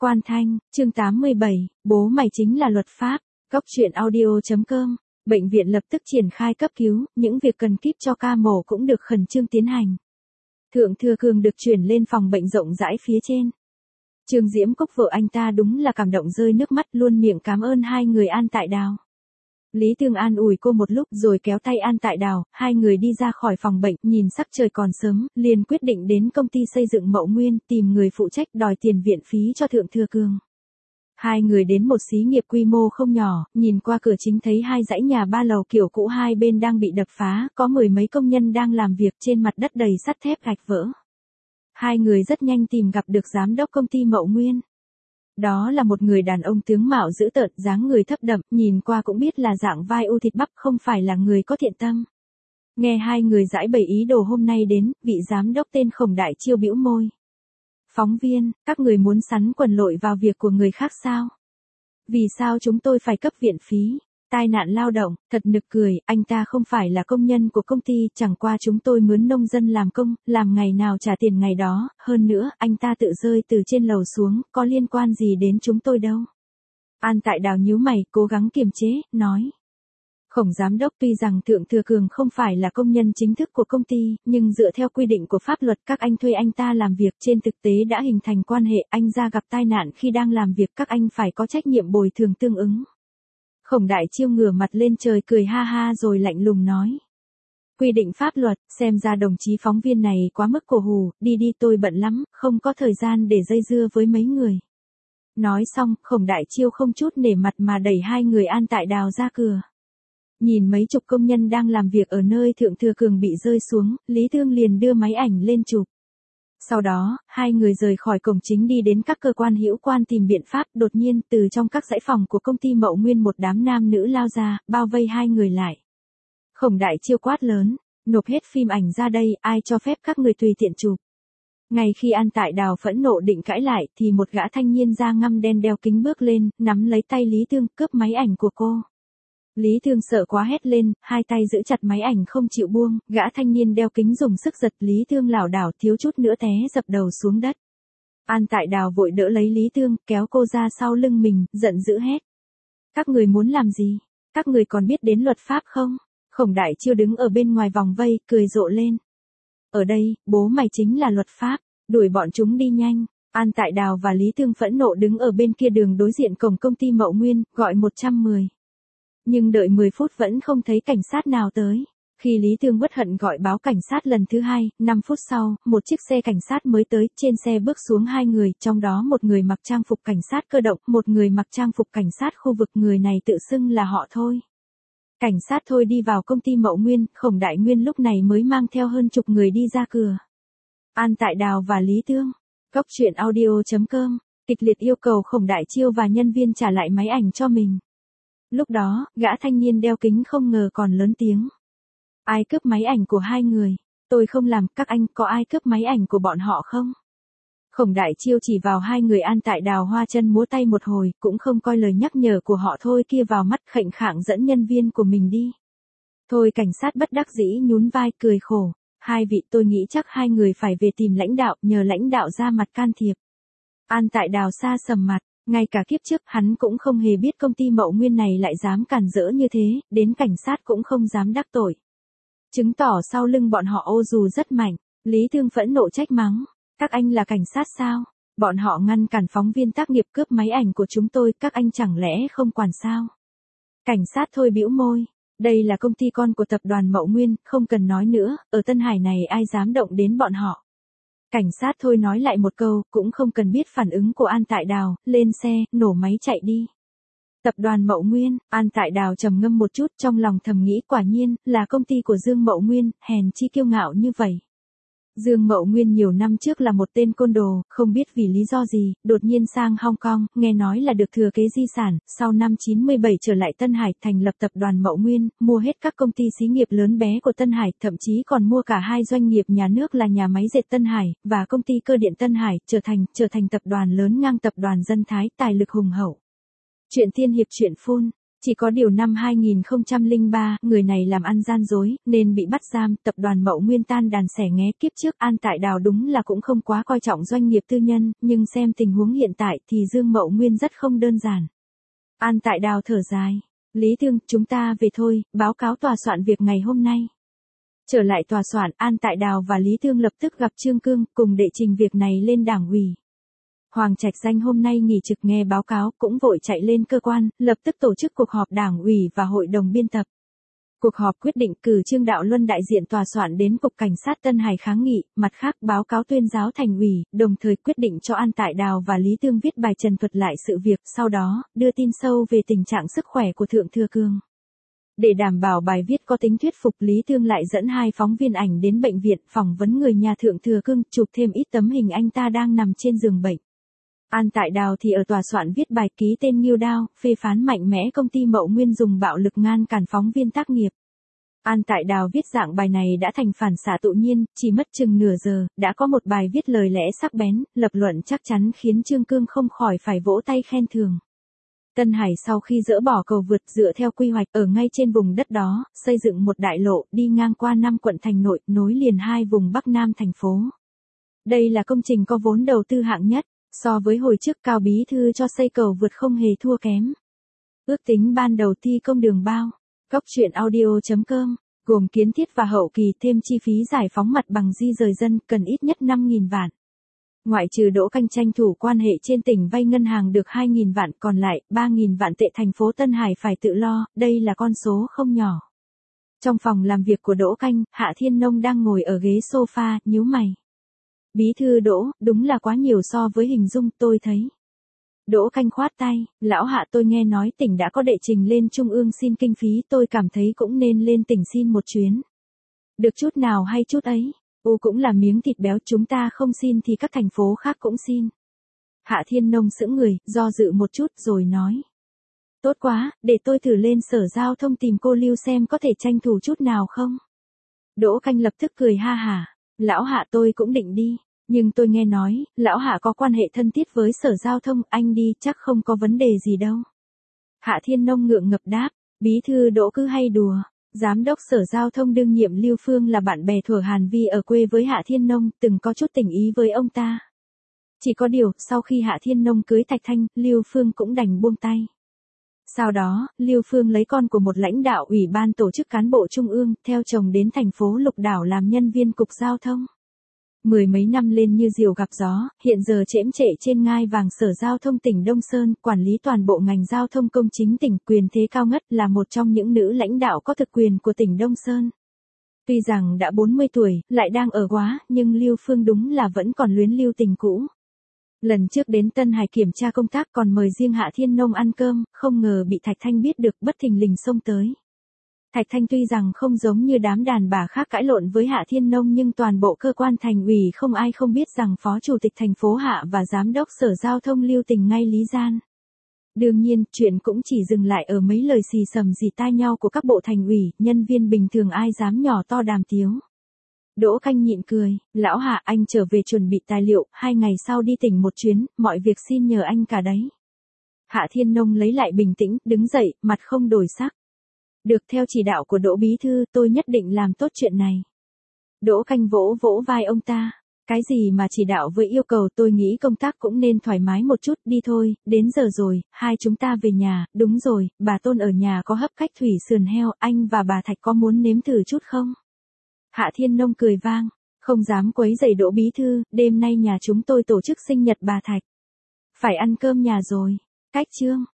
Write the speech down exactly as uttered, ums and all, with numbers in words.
Quan Thanh, chương tám mươi bảy, bố mày chính là luật pháp. Cốc truyện audio chấm com. Bệnh viện lập tức triển khai cấp cứu, những việc cần kíp cho ca mổ cũng được khẩn trương tiến hành. Thượng Thừa Cường được chuyển lên phòng bệnh rộng rãi phía trên. Trương Diễm Cốc vợ anh ta đúng là cảm động rơi nước mắt, luôn miệng cảm ơn hai người An Tại Đào. Lý Tương an ủi cô một lúc rồi kéo tay An Tại Đào, hai người đi ra khỏi phòng bệnh, nhìn sắc trời còn sớm, liền quyết định đến công ty xây dựng Mậu Nguyên tìm người phụ trách đòi tiền viện phí cho Thượng Thừa Cường. Hai người đến một xí nghiệp quy mô không nhỏ, nhìn qua cửa chính thấy hai dãy nhà ba lầu kiểu cũ hai bên đang bị đập phá, có mười mấy công nhân đang làm việc trên mặt đất đầy sắt thép gạch vỡ. Hai người rất nhanh tìm gặp được giám đốc công ty Mậu Nguyên. Đó là một người đàn ông tướng mạo dữ tợn, dáng người thấp đậm, nhìn qua cũng biết là dạng vai u thịt bắp, không phải là người có thiện tâm. Nghe hai người giải bày ý đồ hôm nay đến, vị giám đốc tên Khổng Đại Chiêu bĩu môi. Phóng viên, các người muốn sắn quần lội vào việc của người khác sao? Vì sao chúng tôi phải cấp viện phí? Tai nạn lao động, thật nực cười, anh ta không phải là công nhân của công ty, chẳng qua chúng tôi mướn nông dân làm công, làm ngày nào trả tiền ngày đó, hơn nữa, anh ta tự rơi từ trên lầu xuống, có liên quan gì đến chúng tôi đâu. An Tại Đào nhíu mày, cố gắng kiềm chế, nói. Khổng giám đốc, tuy rằng Thượng Thừa Cường không phải là công nhân chính thức của công ty, nhưng dựa theo quy định của pháp luật các anh thuê anh ta làm việc trên thực tế đã hình thành quan hệ, anh ra gặp tai nạn khi đang làm việc các anh phải có trách nhiệm bồi thường tương ứng. Khổng Đại Chiêu ngửa mặt lên trời cười ha ha rồi lạnh lùng nói. Quy định pháp luật, xem ra đồng chí phóng viên này quá mức cổ hủ, đi đi tôi bận lắm, không có thời gian để dây dưa với mấy người. Nói xong, Khổng Đại Chiêu không chút nể mặt mà đẩy hai người An Tại Đào ra cửa. Nhìn mấy chục công nhân đang làm việc ở nơi Thượng Thừa Cường bị rơi xuống, Lý Thương liền đưa máy ảnh lên chụp. Sau đó, hai người rời khỏi cổng chính đi đến các cơ quan hữu quan tìm biện pháp, đột nhiên từ trong các dãy phòng của công ty Mậu Nguyên một đám nam nữ lao ra, bao vây hai người lại. Khổng Đại Chiêu quát lớn, nộp hết phim ảnh ra đây, ai cho phép các người tùy tiện chụp. Ngay khi An Tại Đào phẫn nộ định cãi lại thì một gã thanh niên da ngăm đen đeo kính bước lên, nắm lấy tay Lý Thương cướp máy ảnh của cô. Lý Thương sợ quá hét lên, hai tay giữ chặt máy ảnh không chịu buông, gã thanh niên đeo kính dùng sức giật Lý Thương lảo đảo thiếu chút nữa té dập đầu xuống đất. An Tại Đào vội đỡ lấy Lý Thương, kéo cô ra sau lưng mình, giận dữ hét. Các người muốn làm gì? Các người còn biết đến luật pháp không? Khổng Đại Chiêu đứng ở bên ngoài vòng vây, cười rộ lên. Ở đây, bố mày chính là luật pháp, đuổi bọn chúng đi nhanh. An Tại Đào và Lý Thương phẫn nộ đứng ở bên kia đường đối diện cổng công ty Mậu Nguyên, gọi một trăm mười. Nhưng đợi mười phút vẫn không thấy cảnh sát nào tới. Khi Lý Thương bất hận gọi báo cảnh sát lần thứ hai, năm phút sau, một chiếc xe cảnh sát mới tới, trên xe bước xuống hai người, trong đó một người mặc trang phục cảnh sát cơ động, một người mặc trang phục cảnh sát khu vực, người này tự xưng là họ Thôi. Cảnh sát Thôi đi vào công ty Mậu Nguyên, Khổng Đại Nguyên lúc này mới mang theo hơn chục người đi ra cửa. An Tại Đào và Lý Thương. Cốc truyện audio chấm com, kịch liệt yêu cầu Khổng Đại Chiêu và nhân viên trả lại máy ảnh cho mình. Lúc đó, gã thanh niên đeo kính không ngờ còn lớn tiếng. Ai cướp máy ảnh của hai người? Tôi không làm, các anh có ai cướp máy ảnh của bọn họ không? Khổng Đại Chiêu chỉ vào hai người An Tại Đào hoa chân múa tay một hồi, cũng không coi lời nhắc nhở của họ Thôi kia vào mắt, khệnh khạng dẫn nhân viên của mình đi. Thôi cảnh sát bất đắc dĩ nhún vai cười khổ. Hai vị, tôi nghĩ chắc hai người phải về tìm lãnh đạo, nhờ lãnh đạo ra mặt can thiệp. An Tại Đào xa sầm mặt. Ngay cả kiếp trước hắn cũng không hề biết công ty Mậu Nguyên này lại dám cản rỡ như thế, đến cảnh sát cũng không dám đắc tội. Chứng tỏ sau lưng bọn họ ô dù rất mạnh. Lý Thương phẫn nộ trách mắng. Các anh là cảnh sát sao? Bọn họ ngăn cản phóng viên tác nghiệp cướp máy ảnh của chúng tôi, các anh chẳng lẽ không quản sao? Cảnh sát Thôi bĩu môi. Đây là công ty con của tập đoàn Mậu Nguyên, không cần nói nữa, ở Tân Hải này ai dám động đến bọn họ. Cảnh sát Thôi nói lại một câu, cũng không cần biết phản ứng của An Tại Đào, lên xe, nổ máy chạy đi. Tập đoàn Mậu Nguyên, An Tại Đào trầm ngâm một chút, trong lòng thầm nghĩ quả nhiên, là công ty của Dương Mậu Nguyên, hèn chi kiêu ngạo như vậy. Dương Mậu Nguyên nhiều năm trước là một tên côn đồ, không biết vì lý do gì, đột nhiên sang Hong Kong, nghe nói là được thừa kế di sản, sau năm chín mươi bảy trở lại Tân Hải, thành lập tập đoàn Mậu Nguyên, mua hết các công ty xí nghiệp lớn bé của Tân Hải, thậm chí còn mua cả hai doanh nghiệp nhà nước là nhà máy dệt Tân Hải, và công ty cơ điện Tân Hải, trở thành, trở thành tập đoàn lớn ngang tập đoàn Dân Thái, tài lực hùng hậu. Chuyện tiên hiệp truyện phun. Chỉ có điều năm hai nghìn không trăm lẻ ba, người này làm ăn gian dối, nên bị bắt giam, tập đoàn Mậu Nguyên tan đàn xẻ nghé. Kiếp trước An Tại Đào đúng là cũng không quá coi trọng doanh nghiệp tư nhân, nhưng xem tình huống hiện tại thì Dương Mậu Nguyên rất không đơn giản. An Tại Đào thở dài. Lý Thương, chúng ta về thôi, báo cáo tòa soạn việc ngày hôm nay. Trở lại tòa soạn, An Tại Đào và Lý Thương lập tức gặp Trương Cương, cùng đệ trình việc này lên đảng ủy. Hoàng Trạch Danh hôm nay nghỉ trực nghe báo cáo, cũng vội chạy lên cơ quan, lập tức tổ chức cuộc họp đảng ủy và hội đồng biên tập. Cuộc họp quyết định cử Trương Đạo Luân đại diện tòa soạn đến Cục Cảnh sát Tân Hải kháng nghị, mặt khác báo cáo tuyên giáo thành ủy, đồng thời quyết định cho An Tại Đào và Lý Thương viết bài trần thuật lại sự việc, sau đó, đưa tin sâu về tình trạng sức khỏe của Thượng Thừa Cương. Để đảm bảo bài viết có tính thuyết phục, Lý Thương lại dẫn hai phóng viên ảnh đến bệnh viện phỏng vấn người nhà Thượng Thừa Cương, chụp thêm ít tấm hình anh ta đang nằm trên giường bệnh. An Tại Đào thì ở tòa soạn viết bài ký tên Nghiêu Đao, phê phán mạnh mẽ công ty Mậu Nguyên dùng bạo lực ngăn cản phóng viên tác nghiệp. An Tại Đào viết dạng bài này đã thành phản xạ tự nhiên, chỉ mất chừng nửa giờ, đã có một bài viết lời lẽ sắc bén, lập luận chắc chắn khiến Trương Cương không khỏi phải vỗ tay khen thưởng. Tân Hải sau khi dỡ bỏ cầu vượt dựa theo quy hoạch ở ngay trên vùng đất đó, xây dựng một đại lộ đi ngang qua năm quận thành nội, nối liền hai vùng Bắc Nam thành phố. Đây là công trình có vốn đầu tư hạng nhất. So với hồi trước Cao Bí Thư cho xây cầu vượt không hề thua kém. Ước tính ban đầu thi công đường bao. Góc truyện audio chấm com, gồm kiến thiết và hậu kỳ thêm chi phí giải phóng mặt bằng di rời dân cần ít nhất năm nghìn vạn. Ngoại trừ Đỗ Canh tranh thủ quan hệ trên tỉnh vay ngân hàng được hai nghìn vạn, còn lại ba nghìn vạn tệ thành phố Tân Hải phải tự lo, đây là con số không nhỏ. Trong phòng làm việc của Đỗ Canh, Hạ Thiên Nông đang ngồi ở ghế sofa, nhíu mày. Bí thư Đỗ, đúng là quá nhiều so với hình dung tôi thấy. Đỗ Canh khoát tay, lão Hạ, tôi nghe nói tỉnh đã có đệ trình lên trung ương xin kinh phí, tôi cảm thấy cũng nên lên tỉnh xin một chuyến. Được chút nào hay chút ấy, u cũng là miếng thịt béo, chúng ta không xin thì các thành phố khác cũng xin. Hạ Thiên Nông sững người, do dự một chút rồi nói. Tốt quá, để tôi thử lên sở giao thông tìm cô Lưu xem có thể tranh thủ chút nào không. Đỗ Canh lập tức cười ha hả. Lão Hạ, tôi cũng định đi, nhưng tôi nghe nói, lão Hạ có quan hệ thân thiết với sở giao thông, anh đi chắc không có vấn đề gì đâu. Hạ Thiên Nông ngượng ngập đáp, bí thư Đỗ cứ hay đùa. Giám đốc sở giao thông đương nhiệm Lưu Phương là bạn bè thuở Hàn Vi ở quê với Hạ Thiên Nông, từng có chút tình ý với ông ta. Chỉ có điều, sau khi Hạ Thiên Nông cưới Thạch Thanh, Lưu Phương cũng đành buông tay. Sau đó, Lưu Phương lấy con của một lãnh đạo ủy ban tổ chức cán bộ trung ương, theo chồng đến thành phố Lục Đảo làm nhân viên cục giao thông. Mười mấy năm lên như diều gặp gió, hiện giờ chễm trệ trên ngai vàng sở giao thông tỉnh Đông Sơn, quản lý toàn bộ ngành giao thông công chính tỉnh, quyền thế cao ngất, là một trong những nữ lãnh đạo có thực quyền của tỉnh Đông Sơn. Tuy rằng đã bốn mươi tuổi, lại đang ở quá, nhưng Lưu Phương đúng là vẫn còn luyến lưu tình cũ. Lần trước đến Tân Hải kiểm tra công tác còn mời riêng Hạ Thiên Nông ăn cơm, không ngờ bị Thạch Thanh biết được, bất thình lình xông tới. Thạch Thanh tuy rằng không giống như đám đàn bà khác cãi lộn với Hạ Thiên Nông, nhưng toàn bộ cơ quan thành ủy không ai không biết rằng Phó Chủ tịch thành phố Hạ và Giám đốc Sở Giao thông Lưu Tình ngay lý gian. Đương nhiên, chuyện cũng chỉ dừng lại ở mấy lời xì xầm rì tai nhau của các bộ thành ủy, nhân viên bình thường ai dám nhỏ to đàm tiếu. Đỗ Canh nhịn cười, lão Hạ, anh trở về chuẩn bị tài liệu, hai ngày sau đi tỉnh một chuyến, mọi việc xin nhờ anh cả đấy. Hạ Thiên Nông lấy lại bình tĩnh, đứng dậy, mặt không đổi sắc. Được, theo chỉ đạo của Đỗ Bí Thư, tôi nhất định làm tốt chuyện này. Đỗ Canh vỗ vỗ vai ông ta. Cái gì mà chỉ đạo với yêu cầu, tôi nghĩ công tác cũng nên thoải mái một chút, đi thôi, đến giờ rồi, hai chúng ta về nhà. Đúng rồi, bà Tôn ở nhà có hấp cách thủy sườn heo, anh và bà Thạch có muốn nếm thử chút không? Hạ Thiên Nông cười vang, không dám quấy rầy Đỗ Bí Thư, đêm nay nhà chúng tôi tổ chức sinh nhật bà Thạch. Phải ăn cơm nhà rồi. Cách chương.